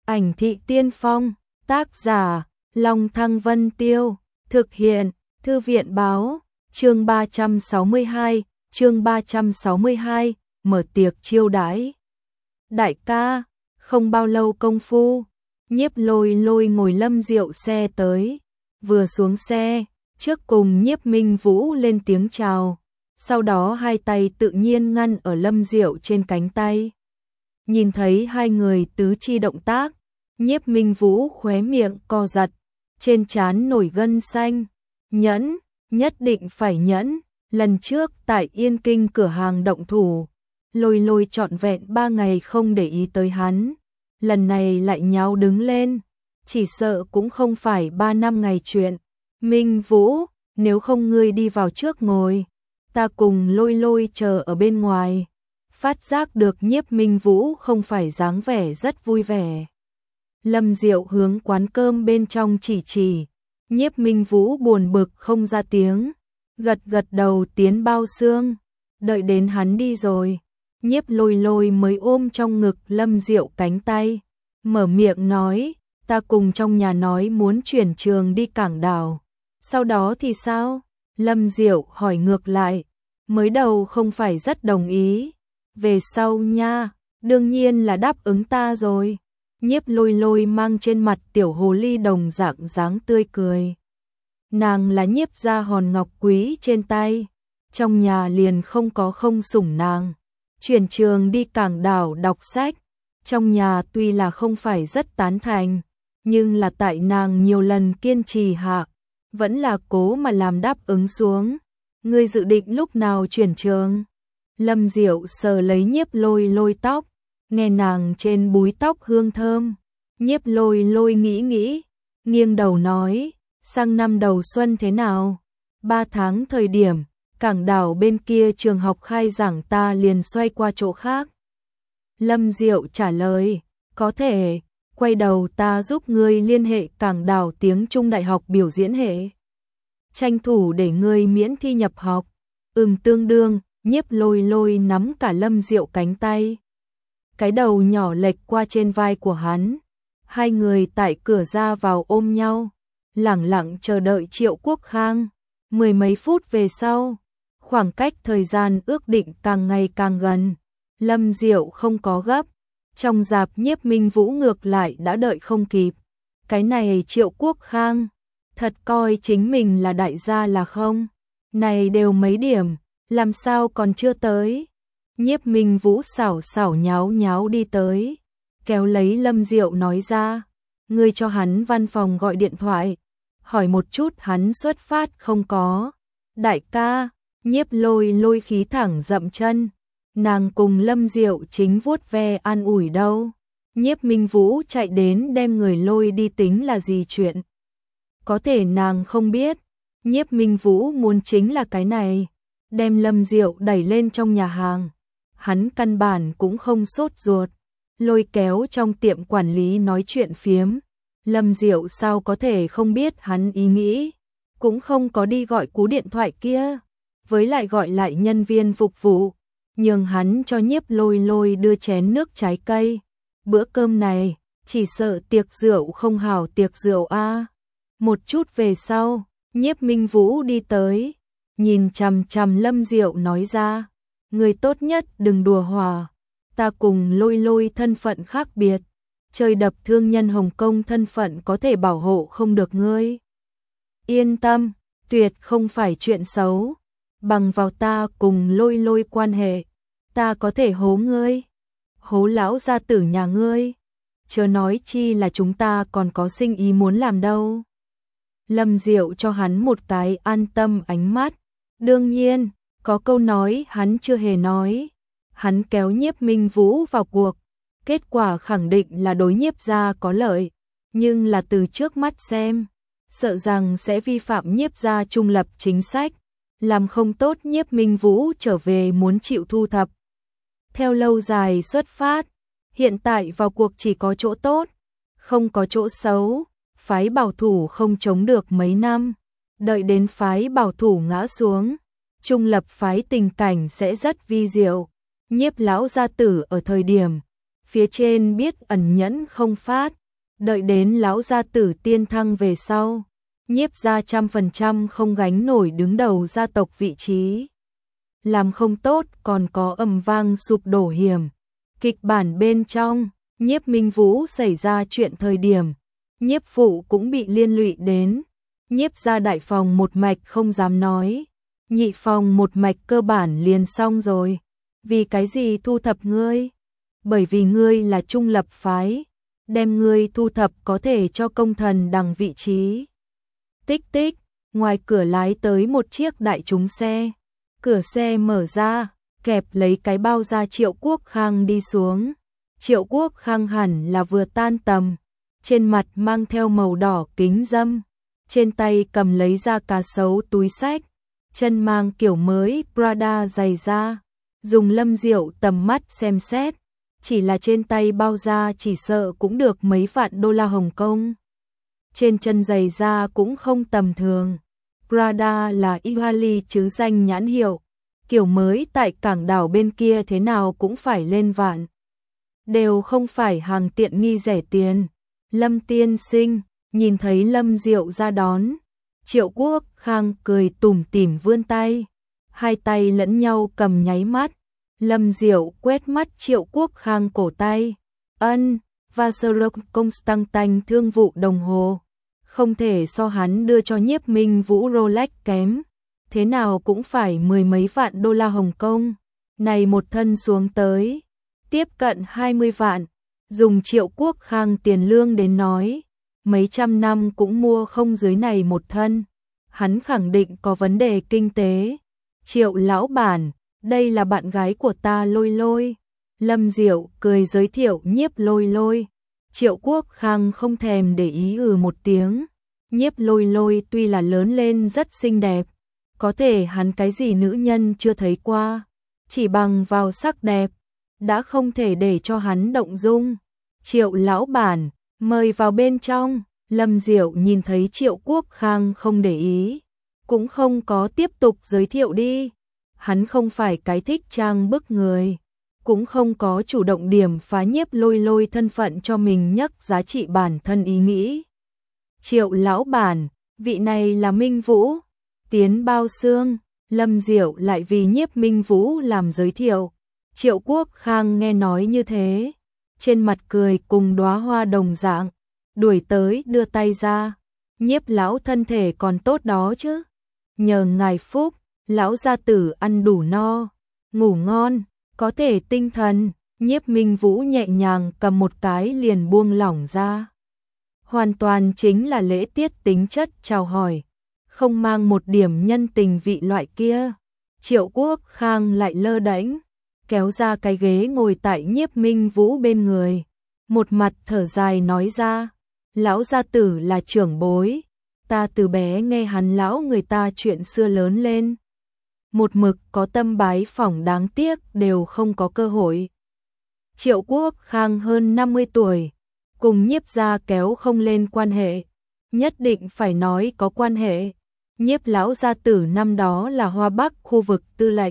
Ảnh thị tiên phong, tác giả, Long Thăng Vân Tiêu, thực hiện, Thư viện báo, chương 362, mở tiệc chiêu đãi. Đại ca, không bao lâu công phu, Nhiếp Lôi Lôi ngồi Lâm Diệu xe tới, vừa xuống xe, trước cùng Nhiếp Minh Vũ lên tiếng chào, sau đó hai tay tự nhiên ngăn ở Lâm Diệu trên cánh tay. Nhìn thấy hai người tứ chi động tác, Nhiếp Minh Vũ khóe miệng co giật, trên trán nổi gân xanh, nhẫn, nhất định phải nhẫn, lần trước tại Yên Kinh cửa hàng động thủ, Lôi Lôi trọn vẹn 3 ngày không để ý tới hắn, lần này lại nháo đứng lên, chỉ sợ cũng không phải 3 năm ngày chuyện. Minh Vũ, nếu không ngươi đi vào trước ngồi, ta cùng Lôi Lôi chờ ở bên ngoài. Phát giác được Nhiếp Minh Vũ không phải dáng vẻ rất vui vẻ. Lâm Diệu hướng quán cơm bên trong chỉ, Nhiếp Minh Vũ buồn bực không ra tiếng, gật gật đầu tiến bao xương, đợi đến hắn đi rồi, Nhiếp Lôi Lôi mới ôm trong ngực Lâm Diệu cánh tay, mở miệng nói, ta cùng trong nhà nói muốn chuyển trường đi Cảng Đảo, sau đó thì sao? Lâm Diệu hỏi ngược lại, mới đầu không phải rất đồng ý, về sau nha, đương nhiên là đáp ứng ta rồi. Nhiếp Lôi Lôi mang trên mặt tiểu hồ ly đồng dạng dáng tươi cười. Nàng là Nhiếp gia hòn ngọc quý trên tay, trong nhà liền không có không sủng nàng. Chuyển trường đi Cảng Đảo đọc sách, trong nhà tuy là không phải rất tán thành, nhưng là tại nàng nhiều lần kiên trì hạ, vẫn là cố mà làm đáp ứng xuống. Ngươi dự định lúc nào chuyển trường? Lâm Diệu sờ lấy Nhiếp Lôi Lôi tóc, nghe nàng trên búi tóc hương thơm. Nhiếp Lôi Lôi nghĩ, nghiêng đầu nói, sang năm đầu xuân thế nào? 3 tháng thời điểm, Cảng Đảo bên kia trường học khai giảng ta liền xoay qua chỗ khác. Lâm Diệu trả lời, có thể, quay đầu ta giúp ngươi liên hệ Cảng Đảo tiếng Trung đại học biểu diễn hệ. Tranh thủ để ngươi miễn thi nhập học. Tương đương. Nhiếp Lôi Lôi nắm cả Lâm Diệu cánh tay, cái đầu nhỏ lệch qua trên vai của hắn, hai người tại cửa ra vào ôm nhau, lẳng lặng chờ đợi Triệu Quốc Khang. 10 mấy phút về sau, khoảng cách thời gian ước định càng ngày càng gần, Lâm Diệu không có gấp, trong dạp Nhiếp Minh Vũ ngược lại đã đợi không kịp. Cái này Triệu Quốc Khang, thật coi chính mình là đại gia là không? Này đều mấy điểm, làm sao còn chưa tới? Nhiếp Minh Vũ xảo xảo nháo nháo đi tới, kéo lấy Lâm Diệu nói ra, ngươi cho hắn văn phòng gọi điện thoại, hỏi một chút hắn xuất phát không có. Đại ca, Nhiếp Lôi Lôi khí thẳng dậm chân, nàng cùng Lâm Diệu chính vuốt ve an ủi đâu. Nhiếp Minh Vũ chạy đến đem người lôi đi tính là gì chuyện? Có thể nàng không biết, Nhiếp Minh Vũ muốn chính là cái này. Đem Lâm Diệu đẩy lên trong nhà hàng, hắn căn bản cũng không sốt ruột, lôi kéo trong tiệm quản lý nói chuyện phiếm. Lâm Diệu sao có thể không biết hắn ý nghĩ, cũng không có đi gọi cú điện thoại kia, với lại gọi lại nhân viên phục vụ, nhường hắn cho Nhiếp Lôi Lôi đưa chén nước trái cây. Bữa cơm này, chỉ sợ tiệc rượu không hảo tiệc rượu a. Một chút về sau, Nhiếp Minh Vũ đi tới, nhìn chằm chằm Lâm Diệu nói ra, người tốt nhất đừng đùa hòa, ta cùng Lôi Lôi thân phận khác biệt, chơi đập thương nhân Hồng Kông thân phận có thể bảo hộ không được ngươi. Yên tâm, tuyệt không phải chuyện xấu, bằng vào ta cùng Lôi Lôi quan hệ, ta có thể hố ngươi, hố lão gia tử nhà ngươi, chớ nói chi là chúng ta còn có sinh ý muốn làm đâu. Lâm Diệu cho hắn một cái an tâm ánh mắt. Đương nhiên, có câu nói hắn chưa hề nói. Hắn kéo Nhiếp Minh Vũ vào cuộc. Kết quả khẳng định là đối Nhiếp gia có lợi. Nhưng là từ trước mắt xem, sợ rằng sẽ vi phạm Nhiếp gia trung lập chính sách. Làm không tốt Nhiếp Minh Vũ trở về muốn chịu thu thập. Theo lâu dài xuất phát, hiện tại vào cuộc chỉ có chỗ tốt, không có chỗ xấu. Phái bảo thủ không chống được mấy năm, đợi đến phái bảo thủ ngã xuống, trung lập phái tình cảnh sẽ rất vi diệu. Nhiếp lão gia tử ở thời điểm, phía trên biết ẩn nhẫn không phát, đợi đến lão gia tử tiên thăng về sau, Nhiếp gia 100% không gánh nổi đứng đầu gia tộc vị trí. Làm không tốt còn có ầm vang sụp đổ hiểm. Kịch bản bên trong, Nhiếp Minh Vũ xảy ra chuyện thời điểm, Nhiếp phụ cũng bị liên lụy đến. Nhiếp gia đại phòng một mạch không dám nói, nhị phòng một mạch cơ bản liền xong rồi. Vì cái gì thu thập ngươi? Bởi vì ngươi là trung lập phái, đem ngươi thu thập có thể cho công thần đằng vị trí. Tích tích, ngoài cửa lái tới một chiếc đại trúng xe. Cửa xe mở ra, kẹp lấy cái bao da Triệu Quốc Khang đi xuống. Triệu Quốc Khang hẳn là vừa tan tầm, trên mặt mang theo màu đỏ kính dâm, trên tay cầm lấy da cá sấu túi xách, chân mang kiểu mới Prada giày da, dùng Lâm Diệu tầm mắt xem xét, chỉ là trên tay bao da chỉ sợ cũng được mấy vạn đô la Hồng Kông. Trên chân giày da cũng không tầm thường. Prada là Italy chứ danh nhãn hiệu, kiểu mới tại cảng đảo bên kia thế nào cũng phải lên vạn. Đều không phải hàng tiện nghi rẻ tiền. Lâm tiên sinh, nhìn thấy Lâm Diệu ra đón, Triệu Quốc Khang cười tủm tỉm vươn tay, hai tay lẫn nhau cầm nháy mắt. Lâm Diệu quét mắt Triệu Quốc Khang cổ tay, Vacheron Constantin thương vụ đồng hồ, không thể so hắn đưa cho Nhiếp Minh Vũ Rolex kém, thế nào cũng phải mười mấy vạn đô la Hồng Kông, này một thân xuống tới, tiếp cận 20 vạn, dùng Triệu Quốc Khang tiền lương đến nói, mấy trăm năm cũng mua không dưới này một thân, hắn khẳng định có vấn đề kinh tế. Triệu lão bản, đây là bạn gái của ta Lôi Lôi. Lâm Diệu cười giới thiệu Nhiếp Lôi Lôi. Triệu Quốc Khang không thèm để ý một tiếng. Nhiếp Lôi Lôi tuy là lớn lên rất xinh đẹp, có thể hắn cái gì nữ nhân chưa thấy qua, chỉ bằng vào sắc đẹp, đã không thể để cho hắn động dung. Triệu lão bản, mời vào bên trong. Lâm Diệu nhìn thấy Triệu Quốc Khang không để ý, cũng không có tiếp tục giới thiệu đi. Hắn không phải cái thích trang bức người, cũng không có chủ động điểm phá Nhiếp Lôi Lôi thân phận cho mình nhắc giá trị bản thân ý nghĩ. Triệu lão bản, vị này là Minh Vũ, tiến bao xương. Lâm Diệu lại vì Nhiếp Minh Vũ làm giới thiệu. Triệu Quốc Khang nghe nói như thế, trên mặt cười cùng đóa hoa đồng dạng, đuổi tới đưa tay ra. Nhiếp lão thân thể còn tốt đó chứ? Nhờ ngài phúc, lão gia tử ăn đủ no, ngủ ngon, có thể tinh thần. Nhiếp Minh Vũ nhẹ nhàng cầm một cái liền buông lỏng ra. Hoàn toàn chính là lễ tiết tính chất chào hỏi, không mang một điểm nhân tình vị loại kia. Triệu Quốc Khang lại lơ đễnh, kéo ra cái ghế ngồi tại Nhiếp Minh Vũ bên người, một mặt thở dài nói ra, lão gia tử là trưởng bối, ta từ bé nghe hắn lão người ta chuyện xưa lớn lên, một mực có tâm bái phỏng, đáng tiếc đều không có cơ hội. Triệu Quốc Khang hơn 50 tuổi, cùng Nhiếp gia kéo không lên quan hệ, nhất định phải nói có quan hệ. Nhiếp lão gia tử năm đó là Hoa Bắc khu vực tư lệnh,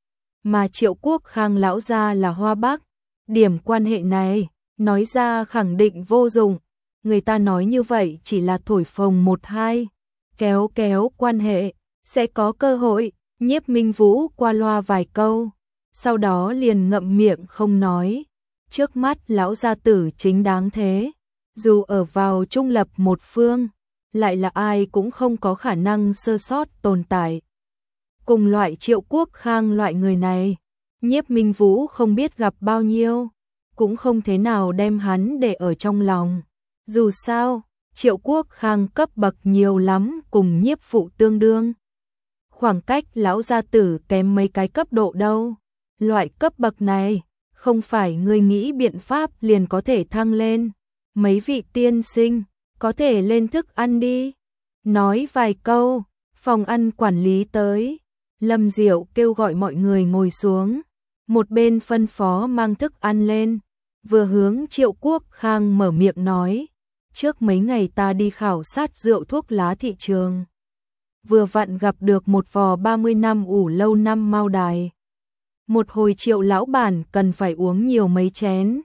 mà Triệu Quốc Khang lão gia là Hoa Bắc, điểm quan hệ này, nói ra khẳng định vô dụng, người ta nói như vậy chỉ là thổi phồng một hai, kéo quan hệ, sẽ có cơ hội. Nhiếp Minh Vũ qua loa vài câu, sau đó liền ngậm miệng không nói. Trước mắt lão gia tử chính đáng thế, dù ở vào trung lập một phương, lại là ai cũng không có khả năng sơ sót tồn tại. Cùng loại Triệu Quốc Khang loại người này, Nhiếp Minh Vũ không biết gặp bao nhiêu, cũng không thế nào đem hắn để ở trong lòng. Dù sao, Triệu Quốc Khang cấp bậc nhiều lắm cùng Nhiếp phụ tương đương. Khoảng cách lão gia tử kém mấy cái cấp độ đâu. Loại cấp bậc này, không phải người nghĩ biện pháp liền có thể thăng lên. Mấy vị tiên sinh, có thể lên thức ăn đi. Nói vài câu, phòng ăn quản lý tới. Lâm Diệu kêu gọi mọi người ngồi xuống. Một bên phân phó mang thức ăn lên. Vừa hướng Triệu Quốc Khang mở miệng nói. Trước mấy ngày ta đi khảo sát rượu thuốc lá thị trường. Vừa vặn gặp được một vò 30 năm ủ lâu năm Mao Đài. Một hồi Triệu lão bản cần phải uống nhiều mấy chén.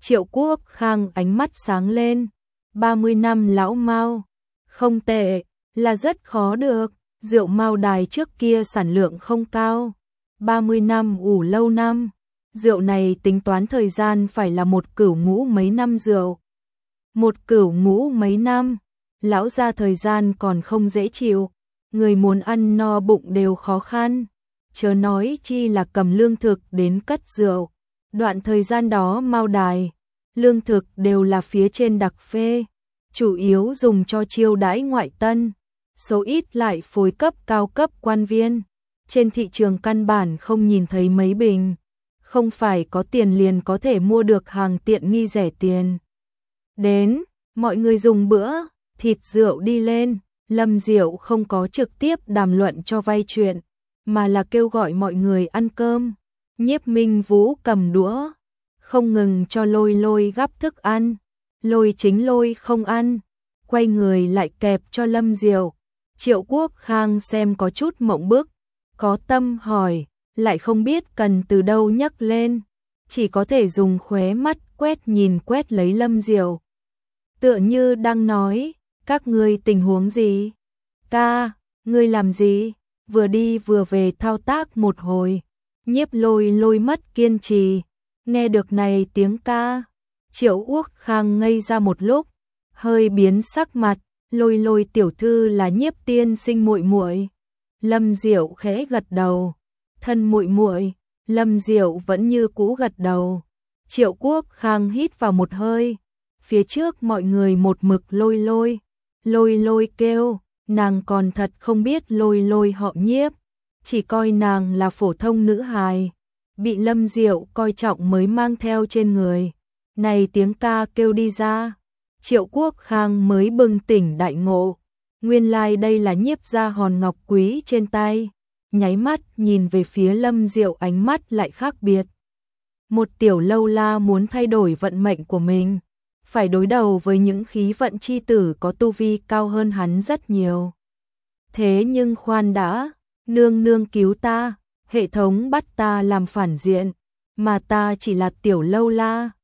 Triệu Quốc Khang ánh mắt sáng lên. 30 năm lão Mao, không tệ, là rất khó được. Rượu Mao Đài trước kia sản lượng không cao. 30 năm ủ lâu năm. Rượu này tính toán thời gian phải là một cửu ngũ mấy năm rượu. Một cửu ngũ mấy năm, lão gia thời gian còn không dễ chịu. Người muốn ăn no bụng đều khó khăn. Chớ nói chi là cầm lương thực đến cất rượu. Đoạn thời gian đó Mao Đài, lương thực đều là phía trên đặc phê, chủ yếu dùng cho chiêu đãi ngoại tân, số ít lại phối cấp cao cấp quan viên. Trên thị trường căn bản không nhìn thấy mấy bình, không phải có tiền liền có thể mua được hàng tiện nghi rẻ tiền. Đến, mọi người dùng bữa, thịt rượu đi lên, Lâm Diệu không có trực tiếp đàm luận cho vay chuyện, mà là kêu gọi mọi người ăn cơm. Nhiếp Minh Vũ cầm đũa, không ngừng cho Lôi Lôi gắp thức ăn. Lôi chính Lôi không ăn, quay người lại kẹp cho Lâm Diệu. Triệu Quốc Khang xem có chút mộng bức, có tâm hỏi, lại không biết cần từ đâu nhấc lên, chỉ có thể dùng khóe mắt quét lấy Lâm Diệu. Tựa như đang nói, các ngươi tình huống gì? Ca, ngươi làm gì? Vừa đi vừa về thao tác một hồi. Nhiếp Lôi Lôi mất kiên trì, nghe được này tiếng ca. Triệu Quốc Khang ngây ra một lúc, hơi biến sắc mặt. Lôi Lôi tiểu thư là Nhiếp tiên sinh muội muội. Lâm Diệu khẽ gật đầu. Thân muội muội. Lâm Diệu vẫn như cũ gật đầu. Triệu Quốc Khang hít vào một hơi. Phía trước mọi người một mực Lôi Lôi. Lôi Lôi kêu, nàng còn thật không biết Lôi Lôi họ Nhiếp, chỉ coi nàng là phổ thông nữ hài, bị Lâm Diệu coi trọng mới mang theo trên người. Này tiếng ca kêu đi ra, Triệu Quốc Khang mới bừng tỉnh đại ngộ, nguyên lai đây là Nhiếp gia hòn ngọc quý trên tay. Nháy mắt nhìn về phía Lâm Diệu, ánh mắt lại khác biệt. Một tiểu lâu la muốn thay đổi vận mệnh của mình, phải đối đầu với những khí vận chi tử có tu vi cao hơn hắn rất nhiều. Thế nhưng khoan đã, nương nương cứu ta, hệ thống bắt ta làm phản diện, mà ta chỉ là tiểu lâu la,